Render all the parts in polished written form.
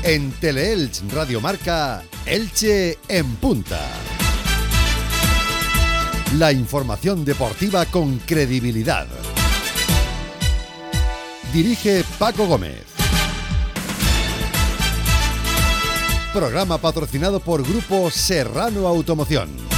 En Teleelch Radio Marca, Elche en punta. La información deportiva con credibilidad. Dirige Paco Gómez. Programa patrocinado por Grupo Serrano Automoción.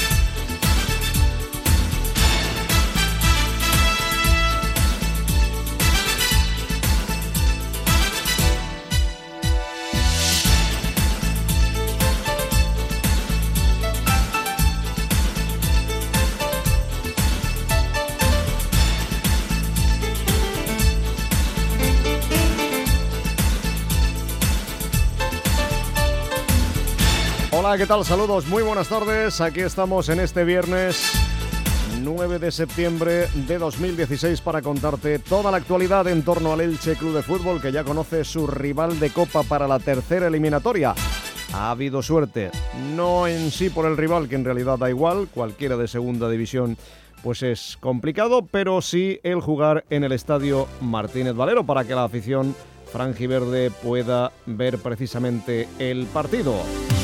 Hola, ¿qué tal? Saludos, muy buenas tardes. Aquí estamos en este viernes 9 de septiembre de 2016 para contarte toda la actualidad en torno al Elche Club de Fútbol, que ya conoce su rival de Copa para la tercera eliminatoria. Ha habido suerte, no en sí por el rival, que en realidad da igual, cualquiera de segunda división pues es complicado, pero sí el jugar en el estadio Martínez Valero para que la afición franjiverde pueda ver precisamente el partido.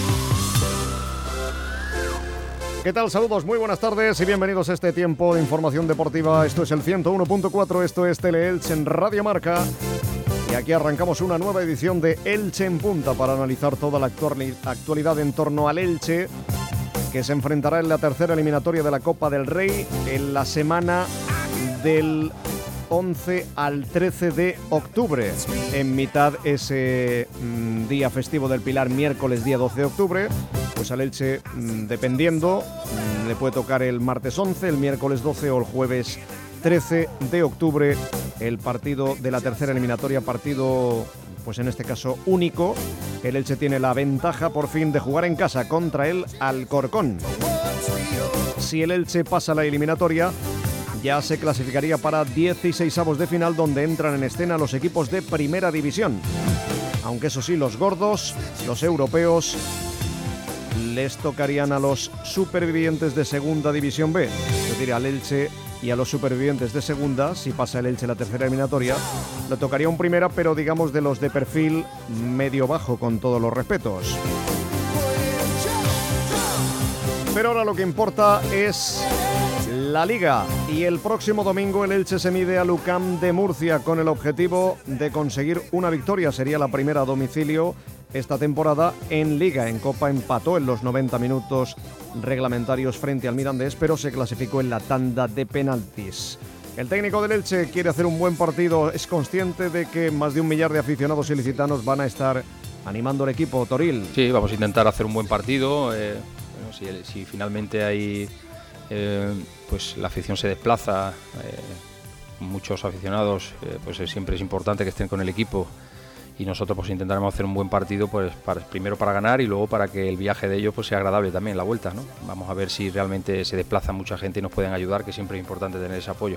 ¿Qué tal? Saludos, muy buenas tardes y bienvenidos a este tiempo de información deportiva. Esto es el 101.4, esto es Teleelch en Radio Marca. Y aquí arrancamos una nueva edición de Elche en Punta para analizar toda la actualidad en torno al Elche, que se enfrentará en la tercera eliminatoria de la Copa del Rey en la semana del 11 al 13 de octubre. En mitad ese día festivo del Pilar, miércoles día 12 de octubre, pues al Elche, dependiendo, le puede tocar el martes 11, el miércoles 12 o el jueves 13 de octubre el partido de la tercera eliminatoria, partido pues en este caso único. El Elche tiene la ventaja por fin de jugar en casa contra el Alcorcón. Si el Elche pasa la eliminatoria, ya se clasificaría para 16avos de final, donde entran en escena los equipos de primera división. Aunque eso sí, los gordos, los europeos, les tocarían a los supervivientes de segunda división B, es decir, al Elche y a los supervivientes de segunda. Si pasa el Elche la tercera eliminatoria, le tocaría un primera, pero digamos de los de perfil medio-bajo, con todos los respetos. Pero ahora lo que importa es la Liga, y el próximo domingo el Elche se mide al UCAM de Murcia con el objetivo de conseguir una victoria. Sería la primera a domicilio esta temporada en Liga. En Copa empató en los 90 minutos reglamentarios frente al Mirandés, pero se clasificó en la tanda de penaltis. El técnico del Elche quiere hacer un buen partido, es consciente de que más de 1 millar de aficionados ilicitanos van a estar animando al equipo. Toril. Sí, vamos a intentar hacer un buen partido. Si finalmente hay pues la afición se desplaza, muchos aficionados, pues siempre es importante que estén con el equipo, y nosotros pues intentaremos hacer un buen partido, pues primero para ganar y luego para que el viaje de ellos pues sea agradable también, la vuelta, ¿no? Vamos a ver si realmente se desplaza mucha gente y nos pueden ayudar, que siempre es importante tener ese apoyo.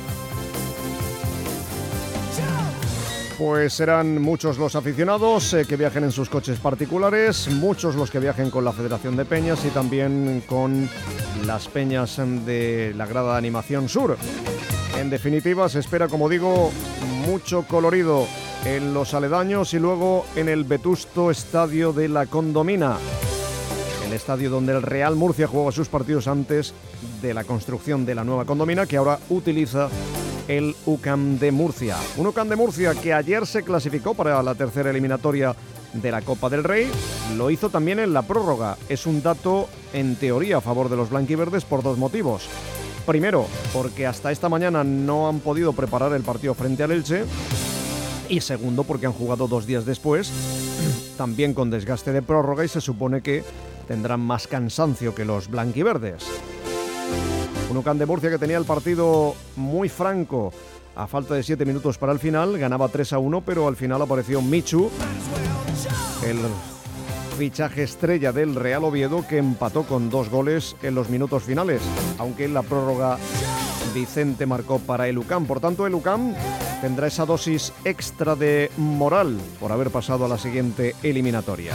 Pues serán muchos los aficionados que viajen en sus coches particulares, muchos los que viajen con la Federación de Peñas y también con las peñas de la grada de Animación Sur. En definitiva, se espera, como digo, mucho colorido en los aledaños y luego en el vetusto estadio de La Condomina, el estadio donde el Real Murcia jugaba sus partidos antes de la construcción de la nueva Condomina, que ahora utiliza el UCAM de Murcia. Un UCAM de Murcia que ayer se clasificó para la tercera eliminatoria de la Copa del Rey. Lo hizo también en la prórroga. Es un dato en teoría a favor de los blanquiverdes por dos motivos. Primero, porque hasta esta mañana no han podido preparar el partido frente al Elche. Y segundo, porque han jugado 2 días después, también con desgaste de prórroga, y se supone que tendrán más cansancio que los blanquiverdes. Un UCAM de Murcia que tenía el partido muy franco a falta de 7 minutos para el final, ganaba 3-1, pero al final apareció Michu, el fichaje estrella del Real Oviedo, que empató con 2 goles en los minutos finales, aunque en la prórroga Vicente marcó para el UCAM. Por tanto, el UCAM tendrá esa dosis extra de moral por haber pasado a la siguiente eliminatoria.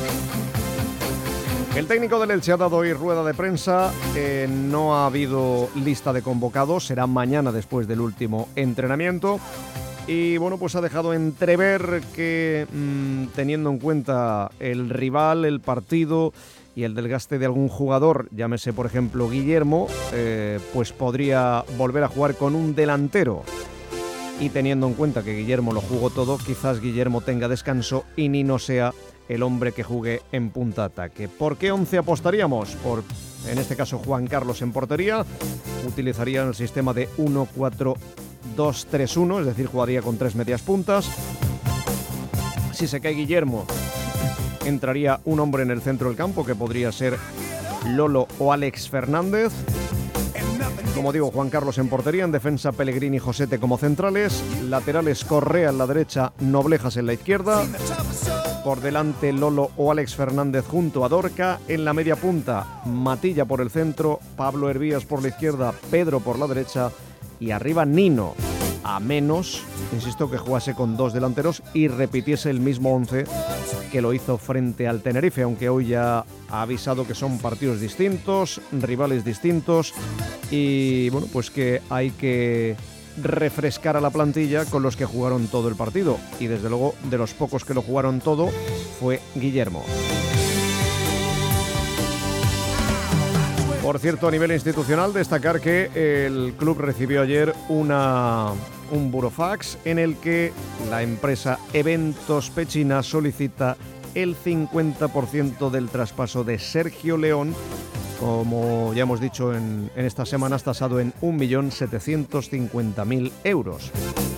El técnico del Elche ha dado hoy rueda de prensa, no ha habido lista de convocados, será mañana después del último entrenamiento. Y bueno, pues ha dejado entrever que teniendo en cuenta el rival, el partido y el desgaste de algún jugador, llámese por ejemplo Guillermo, pues podría volver a jugar con un delantero. Y teniendo en cuenta que Guillermo lo jugó todo, quizás Guillermo tenga descanso y Nino sea el hombre que juegue en punta ataque. ¿Por qué 11 apostaríamos? Por, en este caso, Juan Carlos en portería. Utilizaría el sistema de 1-4-2-3-1, es decir, jugaría con 3 medias puntas. Si se cae Guillermo, entraría un hombre en el centro del campo, que podría ser Lolo o Alex Fernández. Como digo, Juan Carlos en portería, en defensa Pellegrini y Josete como centrales, laterales Correa en la derecha, Noblejas en la izquierda, por delante Lolo o Alex Fernández junto a Dorca, en la media punta Matilla por el centro, Pablo Hervías por la izquierda, Pedro por la derecha y arriba Nino, a menos, insisto, que jugase con 2 delanteros y repitiese el mismo 11 que lo hizo frente al Tenerife, aunque hoy ya ha avisado que son partidos distintos, rivales distintos y bueno, pues que hay que refrescar a la plantilla con los que jugaron todo el partido, y desde luego de los pocos que lo jugaron todo fue Guillermo. Por cierto, a nivel institucional, destacar que el club recibió ayer un burofax en el que la empresa Eventos Pechina solicita el 50% del traspaso de Sergio León, como ya hemos dicho en estas semanas, tasado en 1.750.000 euros.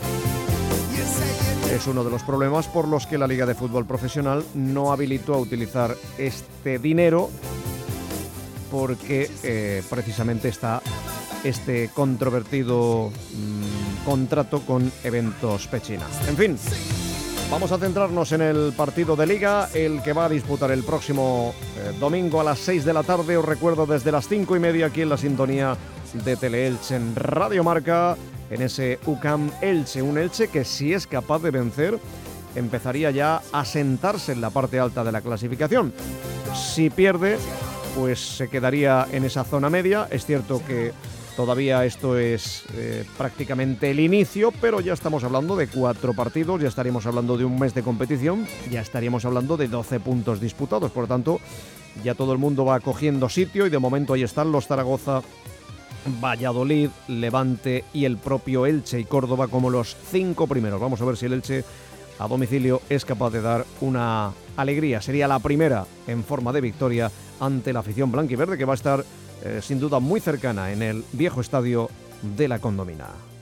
Es uno de los problemas por los que la Liga de Fútbol Profesional no habilitó a utilizar este dinero, porque precisamente está este controvertido contrato con Eventos Pechina. En fin, vamos a centrarnos en el partido de Liga, el que va a disputar el próximo domingo a las 6 de la tarde. Os recuerdo, desde las 5:30 aquí en la sintonía de Teleelche en Radio Marca, en ese UCAM Elche, un Elche que, si es capaz de vencer, empezaría ya a sentarse en la parte alta de la clasificación. Si pierde, pues se quedaría en esa zona media. Es cierto que todavía esto es prácticamente el inicio, pero ya estamos hablando de 4 partidos, ya estaríamos hablando de un mes de competición, ya estaríamos hablando de 12 puntos disputados. Por lo tanto, ya todo el mundo va cogiendo sitio y de momento ahí están los Zaragoza, Valladolid, Levante y el propio Elche y Córdoba como los 5 primeros. Vamos a ver si el Elche a domicilio es capaz de dar una alegría. Sería la primera en forma de victoria ante la afición blanquiverde, que va a estar sin duda muy cercana en el viejo estadio de la Condomina.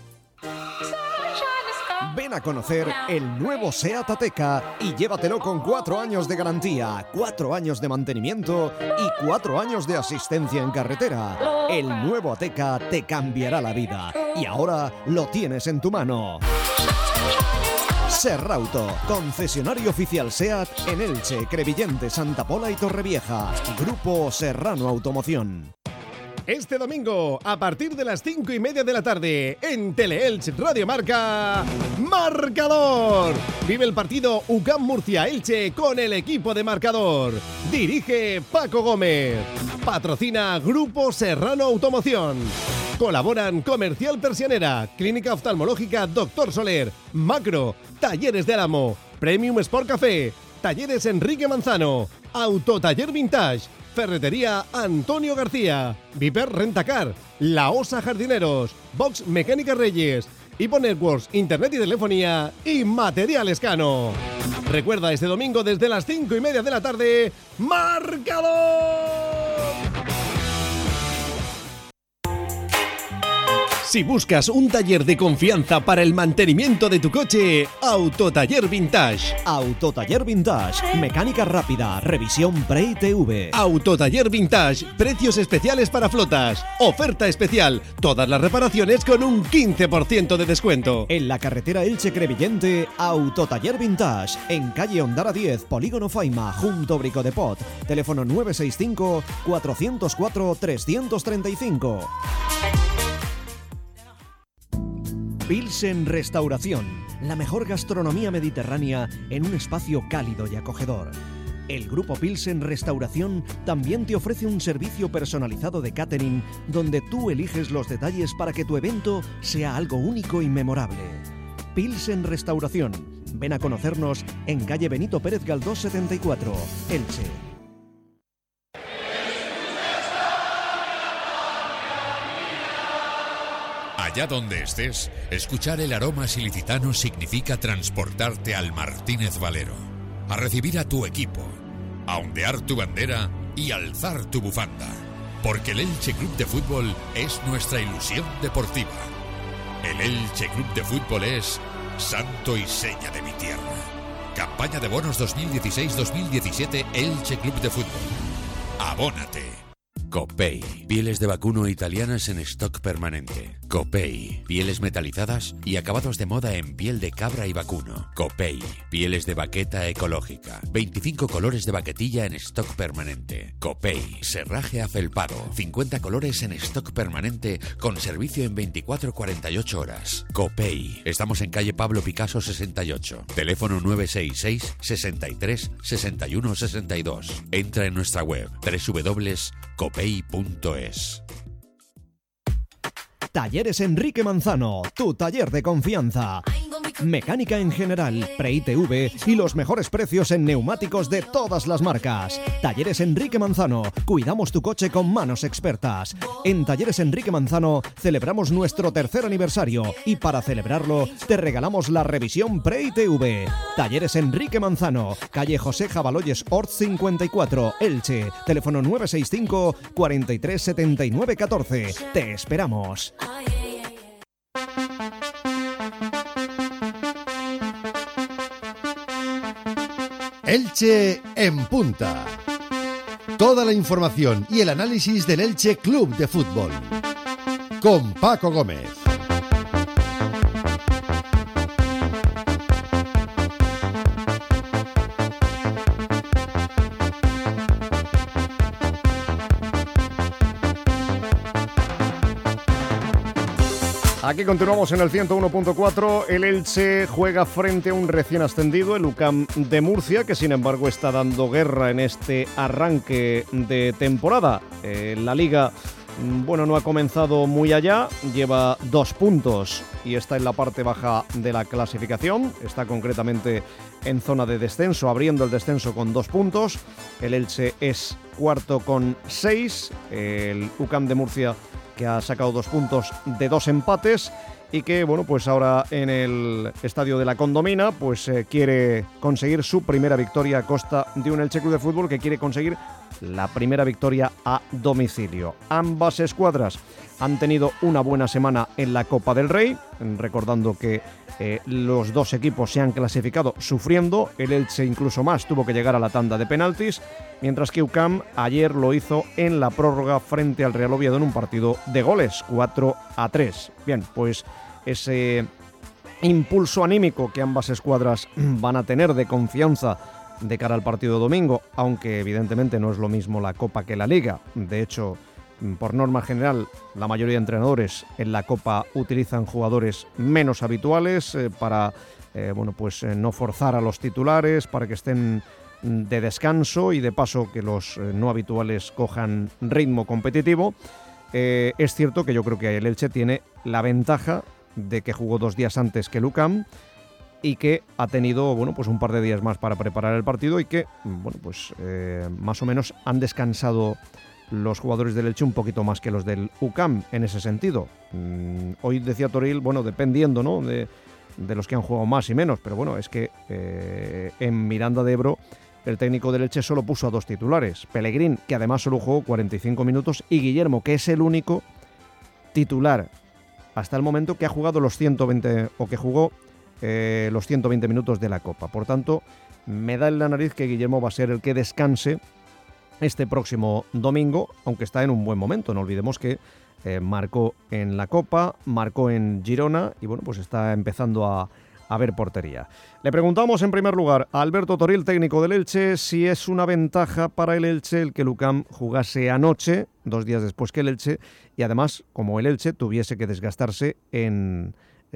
Ven a conocer el nuevo SEAT Ateca y llévatelo con 4 años de garantía, 4 años de mantenimiento y 4 años de asistencia en carretera. El nuevo Ateca te cambiará la vida y ahora lo tienes en tu mano. Serrauto, concesionario oficial SEAT en Elche, Crevillente, Santa Pola y Torrevieja. Grupo Serrano Automoción. Este domingo, a partir de las 5:30 de la tarde, en Teleelche Radio Marca, Marcador. Vive el partido UCAM Murcia-Elche con el equipo de Marcador. Dirige Paco Gómez. Patrocina Grupo Serrano Automoción. Colaboran Comercial Persianera, Clínica Oftalmológica Dr. Soler, Macro, Talleres de Álamo, Premium Sport Café, Talleres Enrique Manzano, Autotaller Vintage, Ferretería Antonio García, Viper Rentacar, La Osa Jardineros, Box Mecánica Reyes, Hipo Networks, Internet y Telefonía y Material Escano. Recuerda, este domingo desde las 5:30 de la tarde, ¡Marcador! Si buscas un taller de confianza para el mantenimiento de tu coche, Autotaller Vintage. Autotaller Vintage, mecánica rápida, revisión pre-ITV. Autotaller Vintage, precios especiales para flotas. Oferta especial, todas las reparaciones con un 15% de descuento. En la carretera Elche-Crevillente, Autotaller Vintage, en calle Ondara 10, Polígono Faima, junto Brico de Pot. Teléfono 965 404 335. Pilsen Restauración, la mejor gastronomía mediterránea en un espacio cálido y acogedor. El Grupo Pilsen Restauración también te ofrece un servicio personalizado de catering donde tú eliges los detalles para que tu evento sea algo único y memorable. Pilsen Restauración. Ven a conocernos en calle Benito Pérez Galdós 74, Elche. Allá donde estés, escuchar el aroma silicitano significa transportarte al Martínez Valero, a recibir a tu equipo, a ondear tu bandera y alzar tu bufanda, porque el Elche Club de Fútbol es nuestra ilusión deportiva. El Elche Club de Fútbol es santo y seña de mi tierra. Campaña de bonos 2016-2017 Elche Club de Fútbol. Abónate. Copei, pieles de vacuno italianas en stock permanente. Copei, pieles metalizadas y acabados de moda en piel de cabra y vacuno. Copei, pieles de baqueta ecológica. 25 colores de baquetilla en stock permanente. Copei, serraje afelpado. 50 colores en stock permanente con servicio en 24-48 horas. Copei, estamos en calle Pablo Picasso 68. Teléfono 966 63 61 62. Entra en nuestra web www.copei.es. Talleres Enrique Manzano, tu taller de confianza. Mecánica en general, pre-ITV y los mejores precios en neumáticos de todas las marcas. Talleres Enrique Manzano, cuidamos tu coche con manos expertas. En Talleres Enrique Manzano celebramos nuestro 3er aniversario y para celebrarlo te regalamos la revisión pre-ITV. Talleres Enrique Manzano, calle José Jabaloyes Ort 54, Elche. Teléfono 965 43 79 14. Te esperamos. Elche en punta. Toda la información y el análisis del Elche Club de Fútbol. Con Paco Gómez. Aquí continuamos en el 101.4. El Elche juega frente a un recién ascendido, el UCAM de Murcia, que sin embargo está dando guerra en este arranque de temporada. La Liga, bueno, no ha comenzado muy allá, lleva 2 puntos y está en la parte baja de la clasificación. Está concretamente en zona de descenso, abriendo el descenso con 2 puntos. El Elche es cuarto con 6. El UCAM de Murcia, que ha sacado 2 puntos de 2 empates y que, bueno, pues ahora en el estadio de la Condomina, pues quiere conseguir su primera victoria a costa de un Elche Club de Fútbol que quiere conseguir la primera victoria a domicilio. Ambas escuadras han tenido una buena semana en la Copa del Rey, recordando que los 2 equipos se han clasificado sufriendo. El Elche incluso más, tuvo que llegar a la tanda de penaltis, mientras que UCAM ayer lo hizo en la prórroga frente al Real Oviedo en un partido de goles, 4-3. Bien, pues ese impulso anímico que ambas escuadras van a tener de confianza de cara al partido domingo, aunque evidentemente no es lo mismo la Copa que la Liga. De hecho, por norma general, la mayoría de entrenadores en la Copa utilizan jugadores menos habituales para no forzar a los titulares, para que estén de descanso y de paso que los no habituales cojan ritmo competitivo. Es cierto que yo creo que el Elche tiene la ventaja de que jugó 2 días antes que el UCAM y que ha tenido, bueno, pues un par de días más para preparar el partido y que, bueno, pues más o menos han descansado los jugadores del Elche un poquito más que los del UCAM en ese sentido. Hoy decía Toril, bueno, dependiendo, ¿no?, de los que han jugado más y menos, pero bueno, es que en Miranda de Ebro el técnico del Elche solo puso a 2 titulares, Pellegrín, que además solo jugó 45 minutos, y Guillermo, que es el único titular hasta el momento que ha jugado los 120 o que jugó los 120 minutos de la Copa. Por tanto, me da en la nariz que Guillermo va a ser el que descanse este próximo domingo, aunque está en un buen momento. No olvidemos que marcó en la Copa, marcó en Girona y bueno, pues está empezando a ver portería. Le preguntamos en primer lugar a Alberto Toril, técnico del Elche, si es una ventaja para el Elche el que el UCAM jugase anoche, 2 días después que el Elche, y además como el Elche tuviese que desgastarse en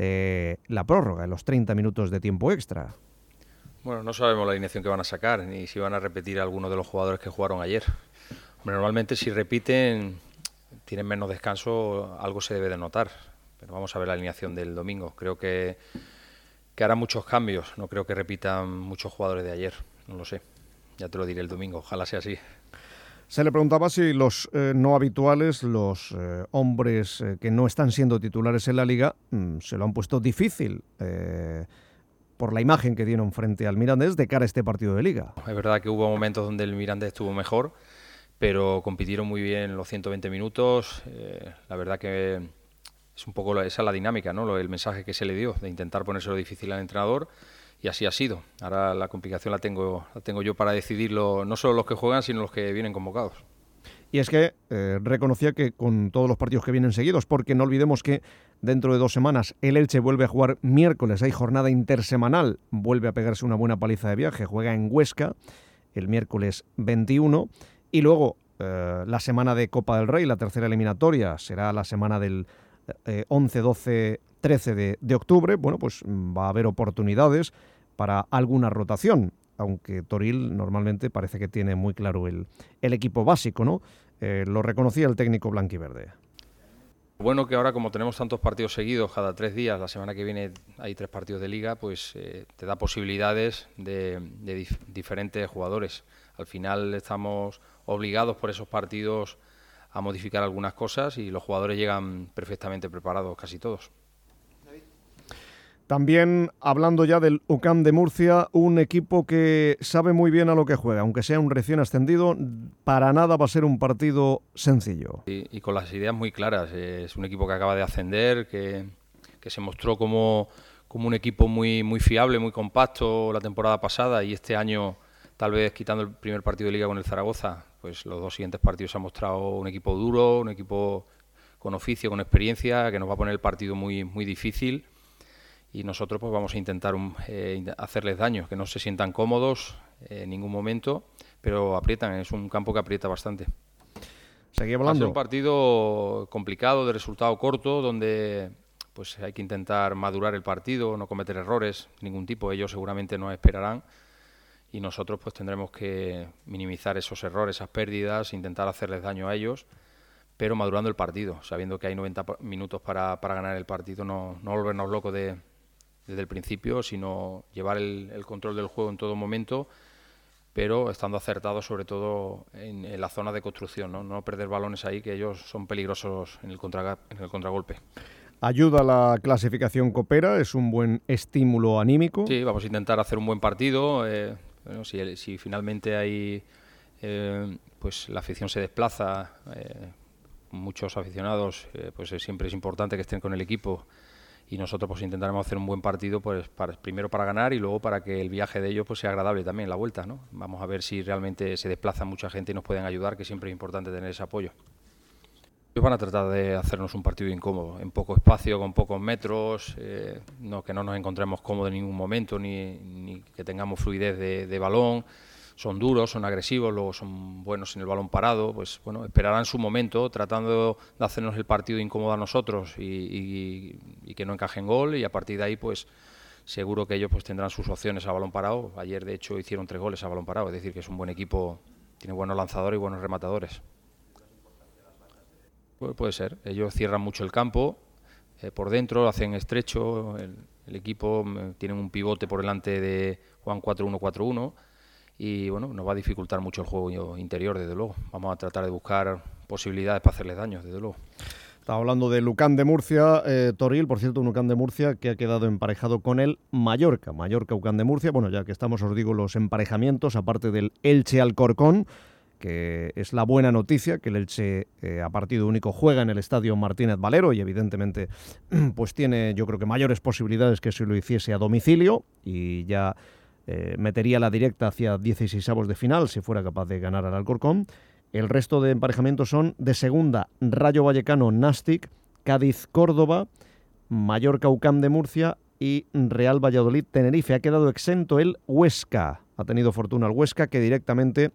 la prórroga, en los 30 minutos de tiempo extra. Bueno, no sabemos la alineación que van a sacar, ni si van a repetir a alguno de los jugadores que jugaron ayer. Normalmente si repiten, tienen menos descanso, algo se debe de notar. Pero vamos a ver la alineación del domingo. Creo que que hará muchos cambios. No creo que repitan muchos jugadores de ayer, no lo sé. Ya te lo diré el domingo, ojalá sea así. Se le preguntaba si los no habituales, los hombres que no están siendo titulares en la Liga, se lo han puesto difícil por la imagen que dieron frente al Mirandés de cara a este partido de Liga. Es verdad que hubo momentos donde el Mirandés estuvo mejor, pero compitieron muy bien los 120 minutos. La verdad que es un poco esa la dinámica, ¿no? El mensaje que se le dio de intentar ponérselo difícil al entrenador. Y así ha sido. Ahora la complicación la tengo yo para decidirlo, no solo los que juegan, sino los que vienen convocados. Y es que reconocía que con todos los partidos que vienen seguidos, porque no olvidemos que dentro de 2 semanas el Elche vuelve a jugar miércoles, hay jornada intersemanal, vuelve a pegarse una buena paliza de viaje, juega en Huesca el miércoles 21, y luego la semana de Copa del Rey, la tercera eliminatoria, será la semana del 11, 12, 13 de octubre. Bueno, pues va a haber oportunidades para alguna rotación, aunque Toril normalmente parece que tiene muy claro el equipo básico, ¿no? Lo reconocía el técnico blanquiverde. Bueno, que ahora como tenemos tantos partidos seguidos, cada 3 días, la semana que viene hay 3 partidos de Liga, pues te da posibilidades de diferentes jugadores. Al final estamos obligados por esos partidos a modificar algunas cosas y los jugadores llegan perfectamente preparados, casi todos. También hablando ya del UCAM de Murcia, un equipo que sabe muy bien a lo que juega, aunque sea un recién ascendido, para nada va a ser un partido sencillo. Y con las ideas muy claras. Es un equipo que acaba de ascender, que se mostró como un equipo muy, muy fiable, muy compacto la temporada pasada, y este año, tal vez quitando el primer partido de Liga con el Zaragoza, pues los 2 siguientes partidos se ha mostrado un equipo duro, un equipo con oficio, con experiencia, que nos va a poner el partido muy, muy difícil. Y nosotros pues vamos a intentar hacerles daño, que no se sientan cómodos en ningún momento, pero aprietan, es un campo que aprieta bastante. Seguí hablando. Va a ser un partido complicado, de resultado corto, donde pues hay que intentar madurar el partido, no cometer errores de ningún tipo. Ellos seguramente nos esperarán y nosotros pues tendremos que minimizar esos errores, esas pérdidas, intentar hacerles daño a ellos, pero madurando el partido, sabiendo que hay 90 minutos para ganar el partido, no volvernos locos desde el principio, sino llevar el control del juego en todo momento, pero estando acertados sobre todo en la zona de construcción, no perder balones ahí, que ellos son peligrosos en el contragolpe. Ayuda la clasificación copera, es un buen estímulo anímico. Sí, vamos a intentar hacer un buen partido. Si finalmente hay pues la afición se desplaza, muchos aficionados, pues siempre es importante que estén con el equipo. Y nosotros pues intentaremos hacer un buen partido, pues primero para ganar y luego para que el viaje de ellos pues sea agradable también, la vuelta, ¿no? Vamos a ver si realmente se desplaza mucha gente y nos pueden ayudar, que siempre es importante tener ese apoyo. Ellos van a tratar de hacernos un partido incómodo, en poco espacio, con pocos metros, que no nos encontremos cómodos en ningún momento, ni que tengamos fluidez de balón. Son duros, son agresivos, luego son buenos en el balón parado, pues bueno, esperarán su momento tratando de hacernos el partido incómodo a nosotros y que no encajen gol, y a partir de ahí pues seguro que ellos pues tendrán sus opciones a balón parado. Ayer de hecho hicieron 3 goles a balón parado, es decir que es un buen equipo, tiene buenos lanzadores y buenos rematadores. Pues puede ser, ellos cierran mucho el campo, por dentro lo hacen estrecho, el equipo tiene un pivote por delante de Juan 4-1-4-1. Y bueno, nos va a dificultar mucho el juego interior, desde luego. Vamos a tratar de buscar posibilidades para hacerles daño, desde luego. Estaba hablando del UCAM de Murcia, Toril, por cierto, un UCAM de Murcia que ha quedado emparejado con el Mallorca. Mallorca-UCAM de Murcia, bueno, ya que estamos, os digo los emparejamientos, aparte del Elche-Alcorcón, que es la buena noticia, que el Elche a partido único juega en el estadio Martínez Valero y evidentemente pues tiene, yo creo que mayores posibilidades que si lo hiciese a domicilio, y ya metería la directa hacia 16avos de final si fuera capaz de ganar al Alcorcón. El resto de emparejamientos son de segunda: Rayo Vallecano Nastic, Cádiz Córdoba, Mallorca UCAM de Murcia y Real Valladolid Tenerife. Ha quedado exento el Huesca. Ha tenido fortuna el Huesca, que directamente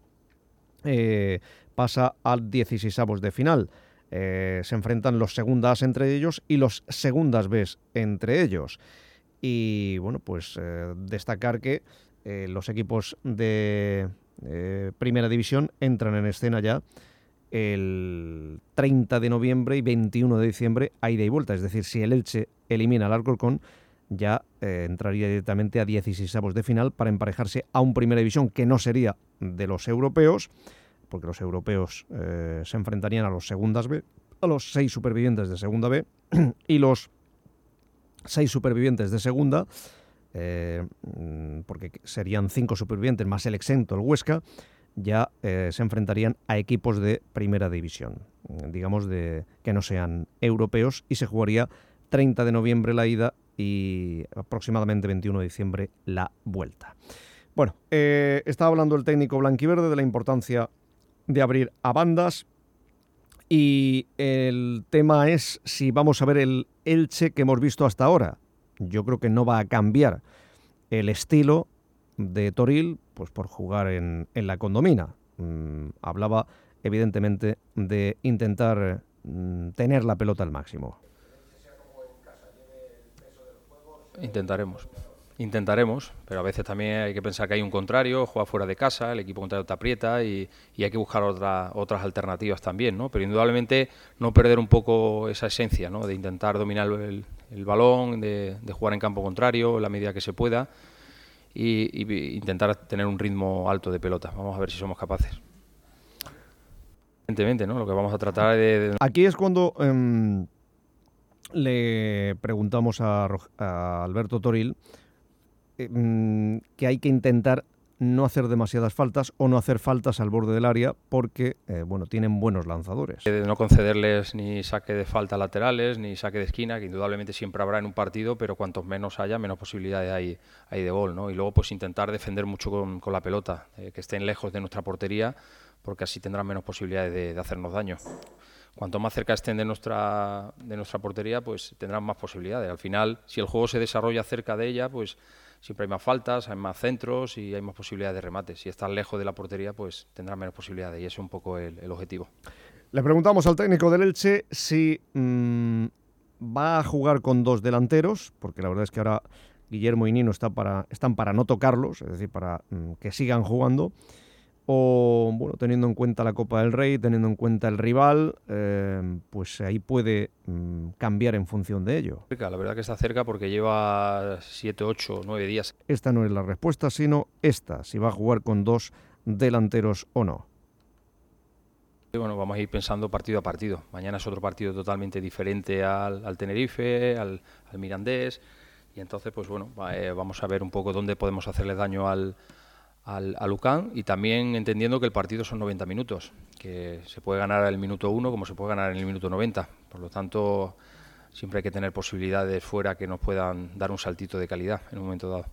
pasa al 16avos de final. Se enfrentan los segundas entre ellos y los segundas Bs entre ellos. Y bueno, pues destacar que los equipos de Primera División entran en escena ya el 30 de noviembre y 21 de diciembre a ida y vuelta. Es decir, si el Elche elimina al Alcorcón, ya entraría directamente a 16avos de final para emparejarse a un Primera División que no sería de los europeos, porque los europeos se enfrentarían a los segundas B, a los 6 supervivientes de Segunda B, y los 6 supervivientes de Segunda, porque serían 5 supervivientes más el exento, el Huesca, ya se enfrentarían a equipos de Primera División, digamos que no sean europeos, y se jugaría 30 de noviembre la ida y aproximadamente 21 de diciembre la vuelta. Bueno, estaba hablando el técnico blanquiverde de la importancia de abrir a bandas, y el tema es si vamos a ver el Elche que hemos visto hasta ahora. Yo creo que no va a cambiar el estilo de Toril, pues por jugar en la Condomina. Hablaba evidentemente de intentar tener la pelota al máximo. Intentaremos, pero a veces también hay que pensar que hay un contrario, juega fuera de casa, el equipo contrario te aprieta y hay que buscar otras alternativas también, ¿no? Pero indudablemente no perder un poco esa esencia, ¿no? De intentar dominar el balón, de jugar en campo contrario en la medida que se pueda y intentar tener un ritmo alto de pelota. Vamos a ver si somos capaces. Evidentemente, ¿no? Lo que vamos a tratar de... Aquí es cuando le preguntamos a Alberto Toril que hay que intentar no hacer demasiadas faltas o no hacer faltas al borde del área porque tienen buenos lanzadores. De no concederles ni saque de falta laterales ni saque de esquina, que indudablemente siempre habrá en un partido, pero cuantos menos haya, menos posibilidades hay de gol, ¿no? Y luego pues intentar defender mucho con la pelota, que estén lejos de nuestra portería, porque así tendrán menos posibilidades de hacernos daño. Cuanto más cerca estén de nuestra portería, pues tendrán más posibilidades. Al final, si el juego se desarrolla cerca de ella, pues siempre hay más faltas, hay más centros y hay más posibilidades de remate. Si están lejos de la portería, pues tendrán menos posibilidades y ese es un poco el objetivo. Le preguntamos al técnico del Elche si va a jugar con 2 delanteros, porque la verdad es que ahora Guillermo y Nino están para no tocarlos, es decir, para que sigan jugando. O, teniendo en cuenta la Copa del Rey, teniendo en cuenta el rival, pues ahí puede cambiar en función de ello. La verdad que está cerca porque lleva 7, 8, 9 días. Esta no es la respuesta, sino esta, si va a jugar con 2 delanteros o no. Bueno, vamos a ir pensando partido a partido. Mañana es otro partido totalmente diferente al Tenerife, al Mirandés, y entonces, pues vamos a ver un poco dónde podemos hacerle daño al UCAM, y también entendiendo que el partido son 90 minutos, que se puede ganar al minuto 1 como se puede ganar en el minuto 90. Por lo tanto, siempre hay que tener posibilidades fuera que nos puedan dar un saltito de calidad en un momento dado.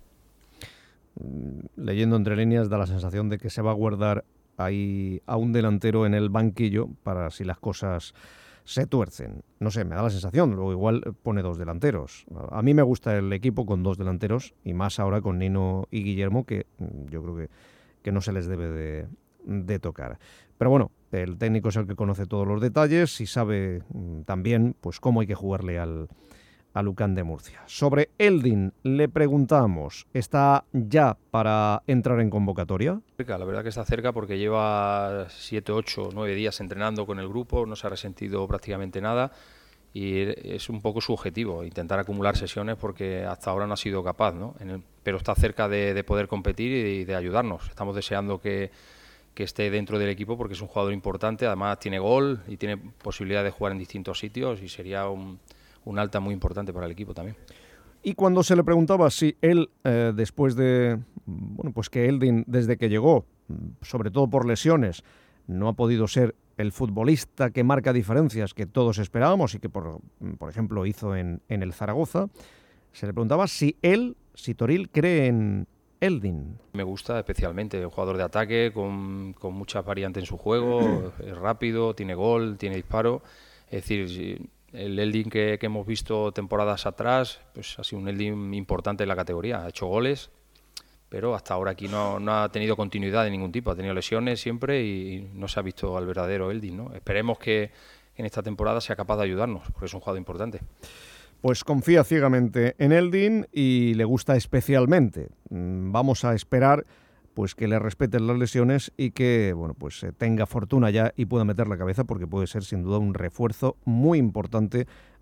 Leyendo entre líneas da la sensación de que se va a guardar ahí a un delantero en el banquillo para si las cosas se tuercen. No sé, me da la sensación, luego igual pone 2 delanteros. A mí me gusta el equipo con 2 delanteros y más ahora con Nino y Guillermo, que yo creo que no se les debe de tocar. Pero bueno, el técnico es el que conoce todos los detalles y sabe también pues cómo hay que jugarle al UCAM de Murcia. Sobre Eldin le preguntamos, ¿está ya para entrar en convocatoria? La verdad que está cerca porque lleva 7, 8, 9 días entrenando con el grupo, no se ha resentido prácticamente nada y es un poco su objetivo, intentar acumular sesiones porque hasta ahora no ha sido capaz, ¿no? Pero está cerca de poder competir y de ayudarnos. Estamos deseando que esté dentro del equipo porque es un jugador importante, además tiene gol y tiene posibilidad de jugar en distintos sitios y sería un alta muy importante para el equipo también. Y cuando se le preguntaba si él, después de, pues que Eldin desde que llegó, sobre todo por lesiones, no ha podido ser el futbolista que marca diferencias que todos esperábamos y que, por ejemplo, hizo en el Zaragoza, se le preguntaba si Toril cree en Eldin. Me gusta especialmente, un jugador de ataque con muchas variantes en su juego, es rápido, tiene gol, tiene disparo, es decir, el Eldin que hemos visto temporadas atrás, pues ha sido un Eldin importante en la categoría, ha hecho goles, pero hasta ahora aquí no ha tenido continuidad de ningún tipo, ha tenido lesiones siempre y no se ha visto al verdadero Eldin, ¿no? Esperemos que en esta temporada sea capaz de ayudarnos, porque es un jugador importante. Pues confía ciegamente en Eldin y le gusta especialmente. Vamos a esperar pues que le respeten las lesiones y que pues tenga fortuna ya y pueda meter la cabeza, porque puede ser sin duda un refuerzo muy importante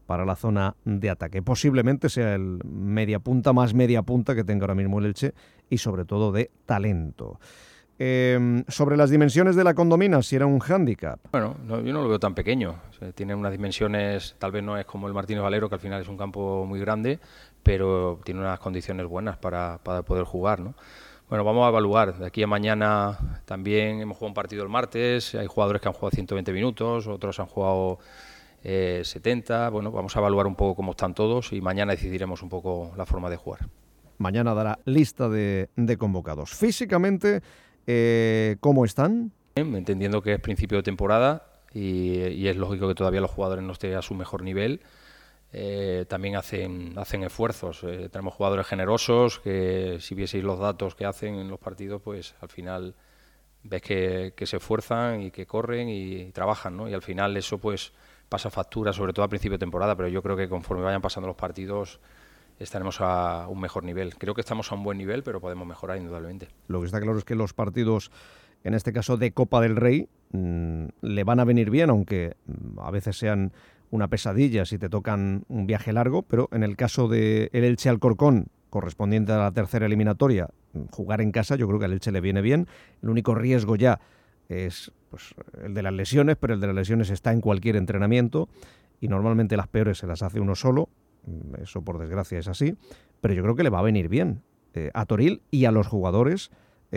para la zona de ataque. Posiblemente sea el media punta, más media punta que tenga ahora mismo el Elche y sobre todo de talento. Sobre las dimensiones de la Condomina, si era un hándicap. Bueno, yo no lo veo tan pequeño. O sea, tiene unas dimensiones, tal vez no es como el Martínez Valero, que al final es un campo muy grande, pero tiene unas condiciones buenas para poder jugar, ¿no? Bueno, vamos a evaluar. De aquí a mañana también hemos jugado un partido el martes, hay jugadores que han jugado 120 minutos, otros han jugado 70. Bueno, vamos a evaluar un poco cómo están todos y mañana decidiremos un poco la forma de jugar. Mañana dará lista de convocados. Físicamente, ¿cómo están? Entendiendo que es principio de temporada y es lógico que todavía los jugadores no estén a su mejor nivel. También hacen esfuerzos. Tenemos jugadores generosos que, si vieseis los datos que hacen en los partidos, pues al final ves que se esfuerzan y que corren y trabajan, ¿no? Y al final eso pues pasa factura, sobre todo a principio de temporada, pero yo creo que conforme vayan pasando los partidos estaremos a un mejor nivel. Creo que estamos a un buen nivel, pero podemos mejorar indudablemente. Lo que está claro es que los partidos, en este caso de Copa del Rey, le van a venir bien, aunque a veces sean una pesadilla si te tocan un viaje largo, pero en el caso de el Elche Alcorcón, correspondiente a la tercera eliminatoria, jugar en casa yo creo que al Elche le viene bien. El único riesgo ya es pues el de las lesiones, pero el de las lesiones está en cualquier entrenamiento y normalmente las peores se las hace uno solo, eso por desgracia es así, pero yo creo que le va a venir bien a Toril y a los jugadores,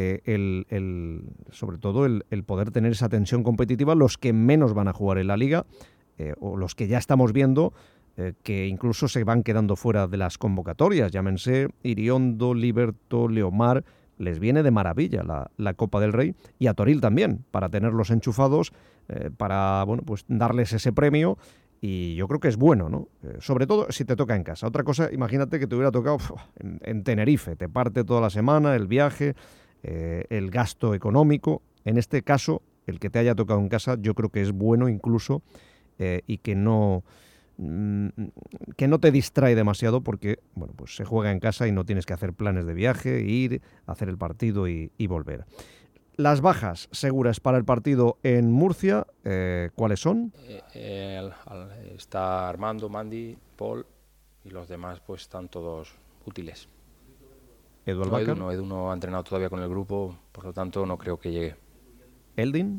sobre todo el poder tener esa tensión competitiva, los que menos van a jugar en la Liga, o los que ya estamos viendo que incluso se van quedando fuera de las convocatorias, llámense Iriondo, Liberto, Leomar. Les viene de maravilla la Copa del Rey y a Toril también, para tenerlos enchufados, para pues darles ese premio, y yo creo que es bueno, ¿no? Sobre todo si te toca en casa. Otra cosa, imagínate que te hubiera tocado en Tenerife, te parte toda la semana el viaje, el gasto económico. En este caso, el que te haya tocado en casa, yo creo que es bueno incluso, y que no te distrae demasiado, porque bueno, pues se juega en casa y no tienes que hacer planes de viaje, ir, hacer el partido y volver. Las bajas seguras para el partido en Murcia, ¿cuáles son? Está Armando, Mandy, Paul y los demás pues están todos útiles. Edu Albacar. Edu no ha entrenado todavía con el grupo, por lo tanto no creo que llegue. ¿Eldin?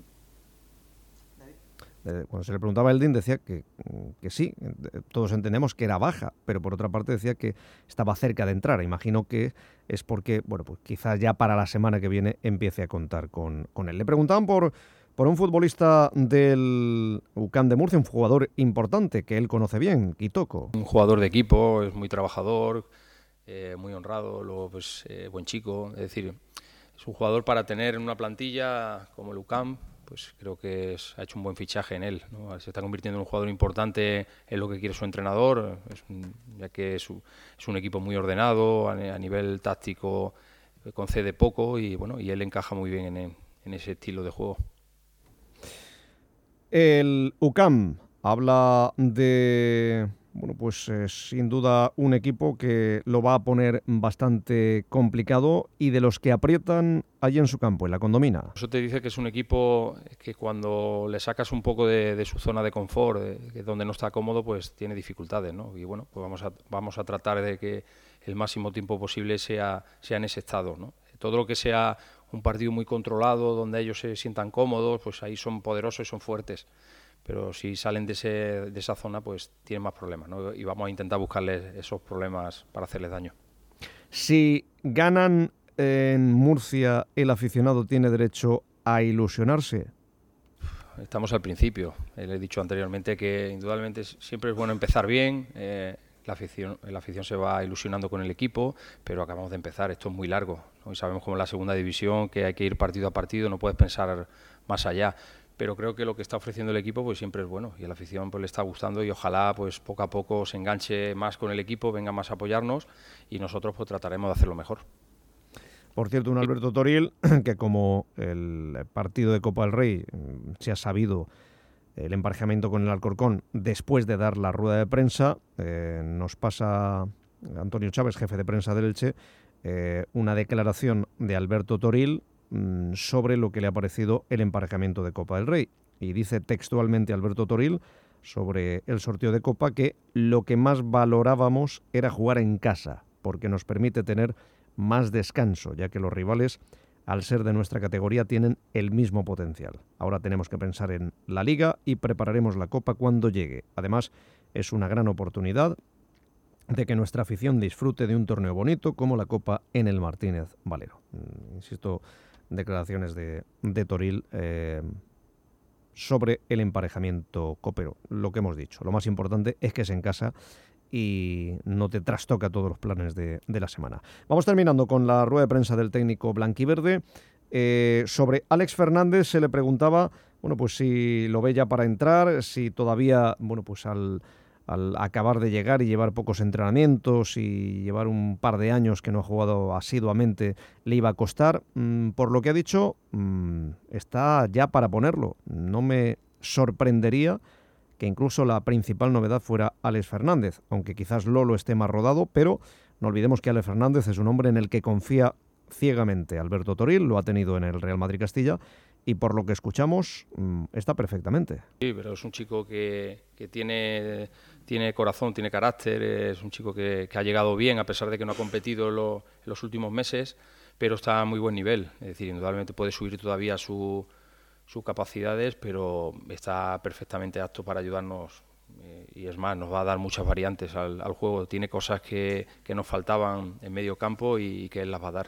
Cuando se le preguntaba a Eldin decía que sí, todos entendemos que era baja, pero por otra parte decía que estaba cerca de entrar. Imagino que es porque, bueno, pues quizás ya para la semana que viene empiece a contar con él. Le preguntaban por un futbolista del UCAM de Murcia, un jugador importante que él conoce bien, Kitoko. Un jugador de equipo, es muy trabajador, muy honrado, luego pues buen chico, es decir, es un jugador para tener en una plantilla como el UCAM. Pues creo que ha hecho un buen fichaje en él, ¿no? Se está convirtiendo en un jugador importante en lo que quiere su entrenador, ya que es un equipo muy ordenado, a nivel táctico concede poco y bueno, y él encaja muy bien en ese estilo de juego. El UCAM habla de, bueno, pues sin duda un equipo que lo va a poner bastante complicado y de los que aprietan allí en su campo, en la Condomina. Eso te dice que es un equipo que cuando le sacas un poco de su zona de confort, donde no está cómodo, pues tiene dificultades, ¿no? Y bueno, pues vamos a tratar de que el máximo tiempo posible sea en ese estado, ¿no? Todo lo que sea un partido muy controlado, donde ellos se sientan cómodos, pues ahí son poderosos y son fuertes. Pero si salen de esa zona, pues tienen más problemas, ¿no? Y vamos a intentar buscarles esos problemas para hacerles daño. Si ganan en Murcia, ¿el aficionado tiene derecho a ilusionarse? Estamos al principio. Le he dicho anteriormente que indudablemente siempre es bueno empezar bien. La afición se va ilusionando con el equipo, pero acabamos de empezar. Esto es muy largo, ¿no? Y sabemos como en la segunda división que hay que ir partido a partido, no puedes pensar más allá. Pero creo que lo que está ofreciendo el equipo pues siempre es bueno y a la afición pues le está gustando y ojalá pues poco a poco se enganche más con el equipo, venga más a apoyarnos y nosotros pues trataremos de hacerlo mejor. Por cierto, un Alberto Toril que, como el partido de Copa del Rey se ha sabido el emparejamiento con el Alcorcón después de dar la rueda de prensa, nos pasa Antonio Chávez, jefe de prensa del Elche, una declaración de Alberto Toril sobre lo que le ha parecido el emparejamiento de Copa del Rey. Y dice textualmente Alberto Toril: sobre el sorteo de Copa, que lo que más valorábamos era jugar en casa, porque nos permite tener más descanso, ya que los rivales, al ser de nuestra categoría, tienen el mismo potencial. Ahora tenemos que pensar en la Liga y prepararemos la Copa cuando llegue. Además, es una gran oportunidad de que nuestra afición disfrute de un torneo bonito como la Copa en el Martínez Valero. Insisto, declaraciones de Toril sobre el emparejamiento copero. Lo que hemos dicho, lo más importante es que es en casa y no te trastoca todos los planes de la semana. Vamos terminando con la rueda de prensa del técnico blanquiverde. Sobre Alex Fernández se le preguntaba, bueno, pues si lo ve ya para entrar, si todavía, bueno, pues al acabar de llegar y llevar pocos entrenamientos y llevar un par de años que no ha jugado asiduamente, le iba a costar. Por lo que ha dicho, está ya para ponerlo. No me sorprendería que incluso la principal novedad fuera Alex Fernández, aunque quizás Lolo esté más rodado, pero no olvidemos que Alex Fernández es un hombre en el que confía ciegamente Alberto Toril, lo ha tenido en el Real Madrid Castilla, y por lo que escuchamos, está perfectamente. Sí, pero es un chico que tiene corazón, tiene carácter, es un chico que ha llegado bien, a pesar de que no ha competido en los últimos meses, pero está a muy buen nivel. Es decir, indudablemente puede subir todavía sus capacidades, pero está perfectamente apto para ayudarnos. Y es más, nos va a dar muchas variantes al juego. Tiene cosas que nos faltaban en medio campo y que él las va a dar.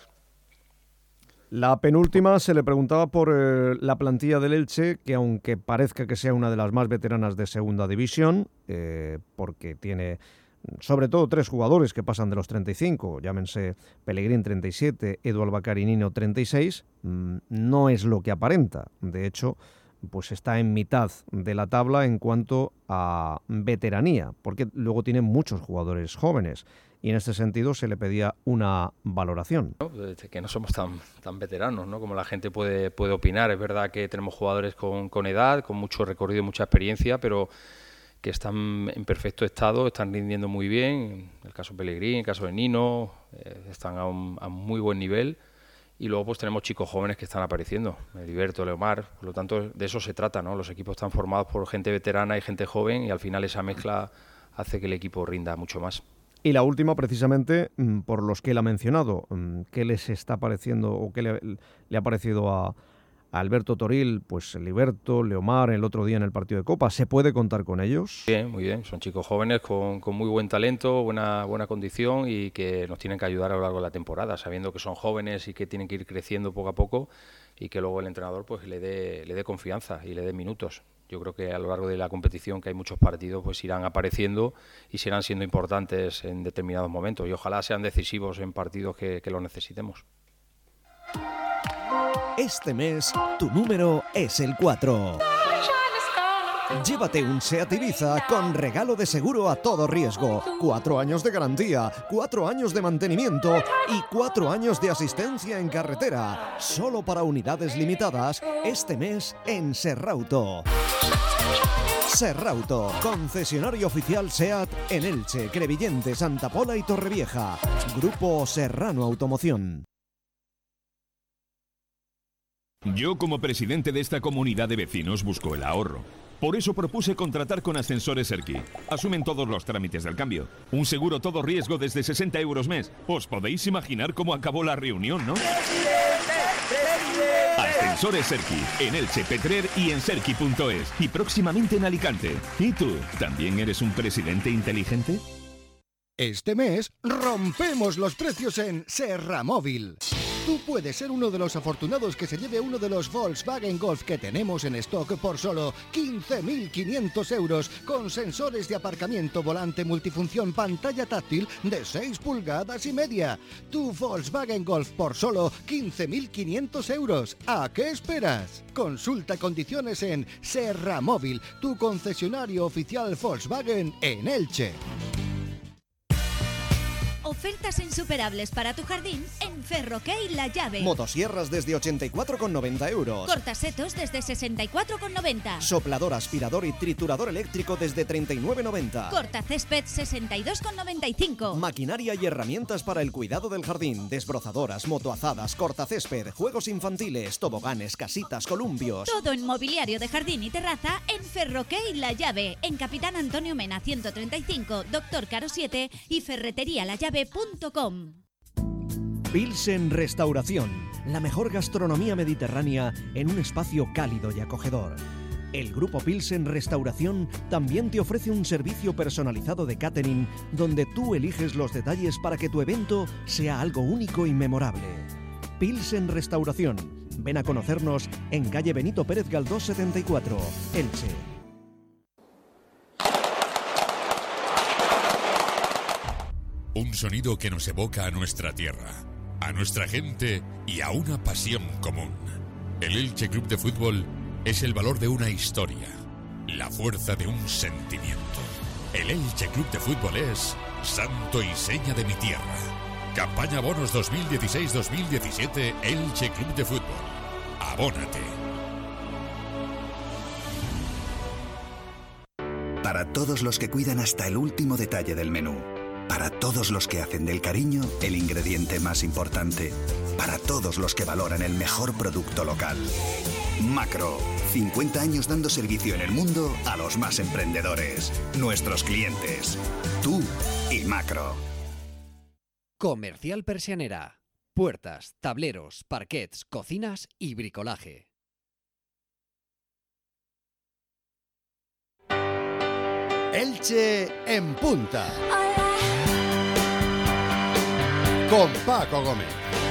La penúltima se le preguntaba por la plantilla del Elche, que aunque parezca que sea una de las más veteranas de segunda división, porque tiene sobre todo 3 jugadores que pasan de los 35, llámense Pellegrín 37, Edu Albacari Nino 36, no es lo que aparenta. De hecho, pues está en mitad de la tabla en cuanto a veteranía, porque luego tiene muchos jugadores jóvenes. Y en este sentido se le pedía una valoración. Que no somos tan veteranos, ¿no? Como la gente puede opinar. Es verdad que tenemos jugadores con edad, con mucho recorrido, mucha experiencia, pero que están en perfecto estado, están rindiendo muy bien. En el caso de Pellegrín, en el caso de Nino, están a un muy buen nivel. Y luego pues tenemos chicos jóvenes que están apareciendo, Heriberto, Leomar. Por lo tanto, de eso se trata, ¿no? Los equipos están formados por gente veterana y gente joven, y al final esa mezcla hace que el equipo rinda mucho más. Y la última, precisamente, por los que él ha mencionado, ¿qué les está pareciendo o qué le ha parecido a Alberto Toril? Pues Heriberto, Leomar, el otro día en el partido de Copa, ¿se puede contar con ellos? Bien, muy bien, son chicos jóvenes con muy buen talento, buena condición, y que nos tienen que ayudar a lo largo de la temporada, sabiendo que son jóvenes y que tienen que ir creciendo poco a poco, y que luego el entrenador pues le dé confianza y le dé minutos. Yo creo que a lo largo de la competición, que hay muchos partidos, pues irán apareciendo y serán siendo importantes en determinados momentos, y ojalá sean decisivos en partidos que los necesitemos. Este mes tu número es el 4. Llévate un SEAT Ibiza con regalo de seguro a todo riesgo, 4 años de garantía, 4 años de mantenimiento y 4 años de asistencia en carretera. Solo para unidades limitadas este mes en Serrauto. Serrauto, concesionario oficial SEAT en Elche, Crevillente, Santa Pola y Torrevieja. Grupo Serrano Automoción. Yo, como presidente de esta comunidad de vecinos, busco el ahorro. Por eso propuse contratar con Ascensores Serki. Asumen todos los trámites del cambio. Un seguro todo riesgo desde 60 euros mes. Os podéis imaginar cómo acabó la reunión, ¿no? Ascensores Serki, en Elche, Petrer y en serki.es. Y próximamente en Alicante. ¿Y tú, también eres un presidente inteligente? Este mes rompemos los precios en Serra Móvil. Tú puedes ser uno de los afortunados que se lleve uno de los Volkswagen Golf que tenemos en stock por solo 15.500 euros, con sensores de aparcamiento, volante multifunción, pantalla táctil de 6,5 pulgadas. Tu Volkswagen Golf por solo 15.500 euros. ¿A qué esperas? Consulta condiciones en Serra Móvil, tu concesionario oficial Volkswagen en Elche. Ofertas insuperables para tu jardín en Ferroque La Llave. Motosierras desde 84,90 euros. Cortasetos desde 64,90. Soplador, aspirador y triturador eléctrico desde 39,90. Cortacésped 62,95. Maquinaria y herramientas para el cuidado del jardín. Desbrozadoras, motoazadas, cortacésped, juegos infantiles, toboganes, casitas, columpios. Todo en mobiliario de jardín y terraza en Ferroque La Llave. En Capitán Antonio Mena 135, Doctor Caro 7 y ferreterialallave.com. Pilsen Restauración, la mejor gastronomía mediterránea en un espacio cálido y acogedor. El grupo Pilsen Restauración también te ofrece un servicio personalizado de catering donde tú eliges los detalles para que tu evento sea algo único y memorable. Pilsen Restauración. Ven a conocernos en calle Benito Pérez Galdós 74, Elche. Un sonido que nos evoca a nuestra tierra, a nuestra gente y a una pasión común. El Elche Club de Fútbol es el valor de una historia, la fuerza de un sentimiento. El Elche Club de Fútbol es santo y seña de mi tierra. Campaña Bonos 2016-2017 Elche Club de Fútbol. Abónate. Para todos los que cuidan hasta el último detalle del menú. Para todos los que hacen del cariño el ingrediente más importante. Para todos los que valoran el mejor producto local. Macro. 50 años dando servicio en el mundo a los más emprendedores. Nuestros clientes. Tú y Macro. Comercial Persianera. Puertas, tableros, parquets, cocinas y bricolaje. Elche en punta. Con Paco Gómez.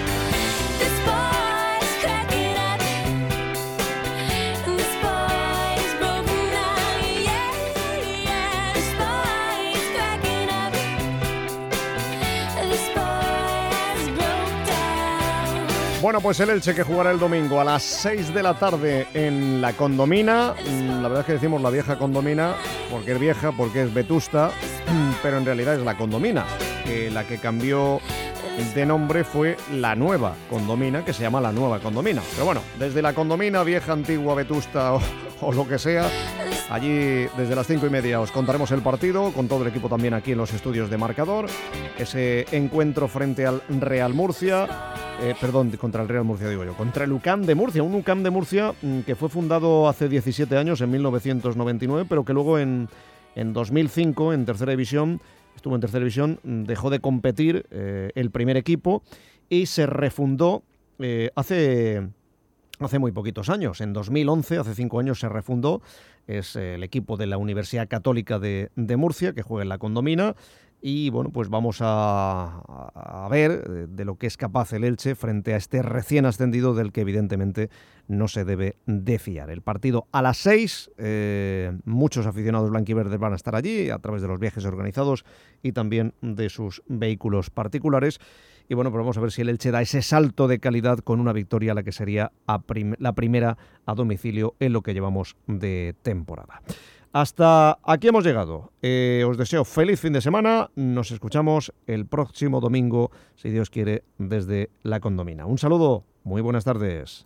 Bueno, pues el Elche que jugará el domingo a las 6 de la tarde en la Condomina. La verdad es que decimos la vieja Condomina porque es vieja, porque es vetusta, pero en realidad es la Condomina. La que cambió de nombre fue la nueva Condomina, que se llama la nueva Condomina. Pero bueno, desde la Condomina, vieja, antigua, vetusta o lo que sea, allí desde las 5:30 os contaremos el partido, con todo el equipo también aquí en los estudios de Marcador. Ese encuentro frente al Real Murcia, contra el Real Murcia digo yo, contra el UCAM de Murcia, un UCAM de Murcia que fue fundado hace 17 años, en 1999, pero que luego en 2005, en tercera división, estuvo en tercera división, dejó de competir el primer equipo y se refundó hace muy poquitos años. En 2011, hace 5 años, se refundó. Es el equipo de la Universidad Católica de Murcia, que juega en la Condomina. Y bueno, pues vamos a ver de lo que es capaz el Elche frente a este recién ascendido del que evidentemente no se debe de fiar. El partido a las 6, muchos aficionados blanquiverdes van a estar allí a través de los viajes organizados y también de sus vehículos particulares. Y bueno, pues vamos a ver si el Elche da ese salto de calidad con una victoria, la que sería la primera a domicilio en lo que llevamos de temporada. Hasta aquí hemos llegado. Os deseo feliz fin de semana. Nos escuchamos el próximo domingo, si Dios quiere, desde la Condomina. Un saludo, muy buenas tardes.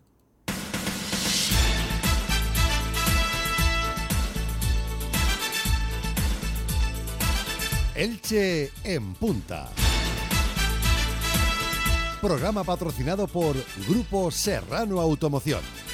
Elche en punta. Programa patrocinado por Grupo Serrano Automoción.